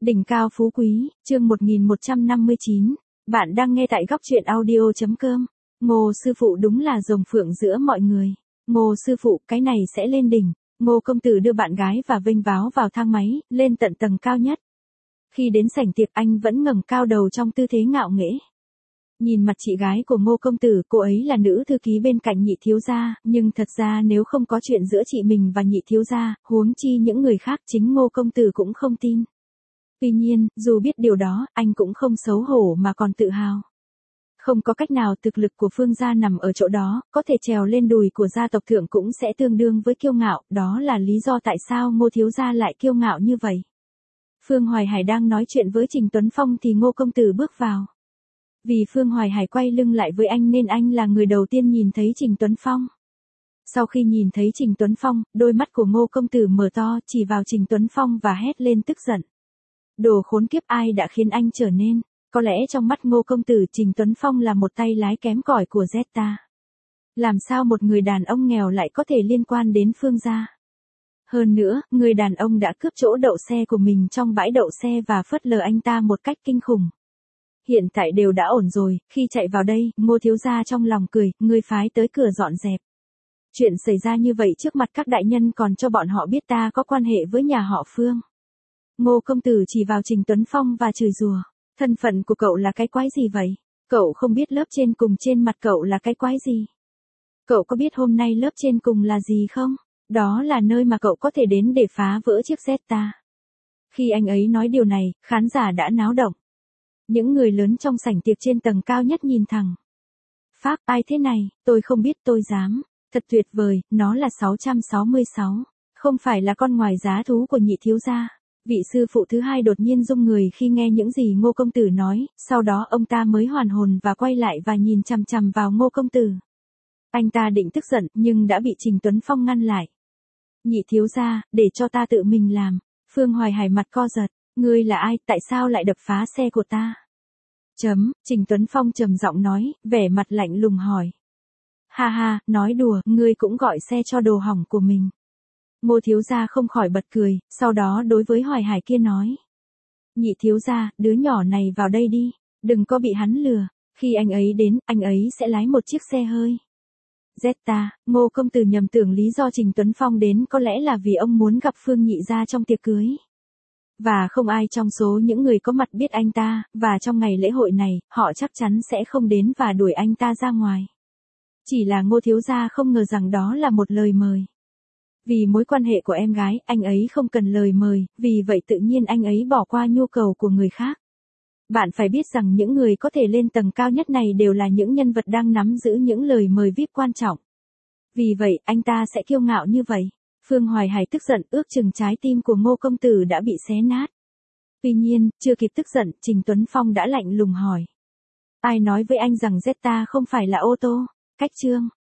Đỉnh cao phú quý, chương 1159. Bạn đang nghe tại góc truyện audio.com. Ngô sư phụ đúng là rồng phượng giữa mọi người. Ngô sư phụ, cái này sẽ lên đỉnh. Ngô công tử đưa bạn gái và vênh váo vào thang máy, lên tận tầng cao nhất. Khi đến sảnh tiệc anh vẫn ngẩng cao đầu trong tư thế ngạo nghễ. Nhìn mặt chị gái của Ngô công tử, cô ấy là nữ thư ký bên cạnh nhị thiếu gia, nhưng thật ra nếu không có chuyện giữa chị mình và nhị thiếu gia, huống chi những người khác, chính Ngô công tử cũng không tin. Tuy nhiên, dù biết điều đó, anh cũng không xấu hổ mà còn tự hào. Không có cách nào, thực lực của Phương gia nằm ở chỗ đó, có thể trèo lên đùi của gia tộc thượng cũng sẽ tương đương với kiêu ngạo, đó là lý do tại sao Ngô thiếu gia lại kiêu ngạo như vậy. Phương Hoài Hải đang nói chuyện với Trình Tuấn Phong thì Ngô công tử bước vào. Vì Phương Hoài Hải quay lưng lại với anh nên anh là người đầu tiên nhìn thấy Trình Tuấn Phong. Sau khi nhìn thấy Trình Tuấn Phong, đôi mắt của Ngô công tử mở to, chỉ vào Trình Tuấn Phong và hét lên tức giận. Đồ khốn kiếp, ai đã khiến anh trở nên? Có lẽ trong mắt Ngô công tử, Trình Tuấn Phong là một tay lái kém cỏi của Zeta. Làm sao một người đàn ông nghèo lại có thể liên quan đến Phương gia? Hơn nữa, người đàn ông đã cướp chỗ đậu xe của mình trong bãi đậu xe và phớt lờ anh ta một cách kinh khủng. Hiện tại đều đã ổn rồi, khi chạy vào đây, Ngô thiếu gia trong lòng cười, ngươi phái tới cửa dọn dẹp. Chuyện xảy ra như vậy trước mặt các đại nhân còn cho bọn họ biết ta có quan hệ với nhà họ Phương. Ngô công tử chỉ vào Trình Tuấn Phong và chửi rủa. Thân phận của cậu là cái quái gì vậy? Cậu không biết lớp trên cùng trên mặt cậu là cái quái gì? Cậu có biết hôm nay lớp trên cùng là gì không? Đó là nơi mà cậu có thể đến để phá vỡ chiếc Zeta. Khi anh ấy nói điều này, khán giả đã náo động. Những người lớn trong sảnh tiệc trên tầng cao nhất nhìn thẳng. Phác, ai thế này, tôi không biết, tôi dám. Thật tuyệt vời, nó là 666. Không phải là con ngoài giá thú của nhị thiếu gia. Vị sư phụ thứ hai đột nhiên rung người khi nghe những gì Ngô công tử nói, sau đó ông ta mới hoàn hồn và quay lại và nhìn chằm chằm vào Ngô công tử. Anh ta định tức giận, nhưng đã bị Trình Tuấn Phong ngăn lại. Nhị thiếu gia, để cho ta tự mình làm. Phương Hoài Hải mặt co giật. Ngươi là ai, tại sao lại đập phá xe của ta? Trình Tuấn Phong trầm giọng nói, vẻ mặt lạnh lùng hỏi. Ha ha, nói đùa, ngươi cũng gọi xe cho đồ hỏng của mình. Ngô thiếu gia không khỏi bật cười, sau đó đối với Hoài Hải kia nói. Nhị thiếu gia, đứa nhỏ này vào đây đi, đừng có bị hắn lừa, khi anh ấy đến, anh ấy sẽ lái một chiếc xe hơi. Zeta, Ngô công tử nhầm tưởng lý do Trình Tuấn Phong đến có lẽ là vì ông muốn gặp Phương nhị gia trong tiệc cưới. Và không ai trong số những người có mặt biết anh ta, và trong ngày lễ hội này, họ chắc chắn sẽ không đến và đuổi anh ta ra ngoài. Chỉ là Ngô thiếu gia không ngờ rằng đó là một lời mời. Vì mối quan hệ của em gái, anh ấy không cần lời mời, vì vậy tự nhiên anh ấy bỏ qua nhu cầu của người khác. Bạn phải biết rằng những người có thể lên tầng cao nhất này đều là những nhân vật đang nắm giữ những lời mời VIP quan trọng. Vì vậy, anh ta sẽ kiêu ngạo như vậy. Phương Hoài Hải tức giận, ước chừng trái tim của Ngô công tử đã bị xé nát. Tuy nhiên, chưa kịp tức giận, Trình Tuấn Phong đã lạnh lùng hỏi. Ai nói với anh rằng Zeta không phải là ô tô? Cách chương.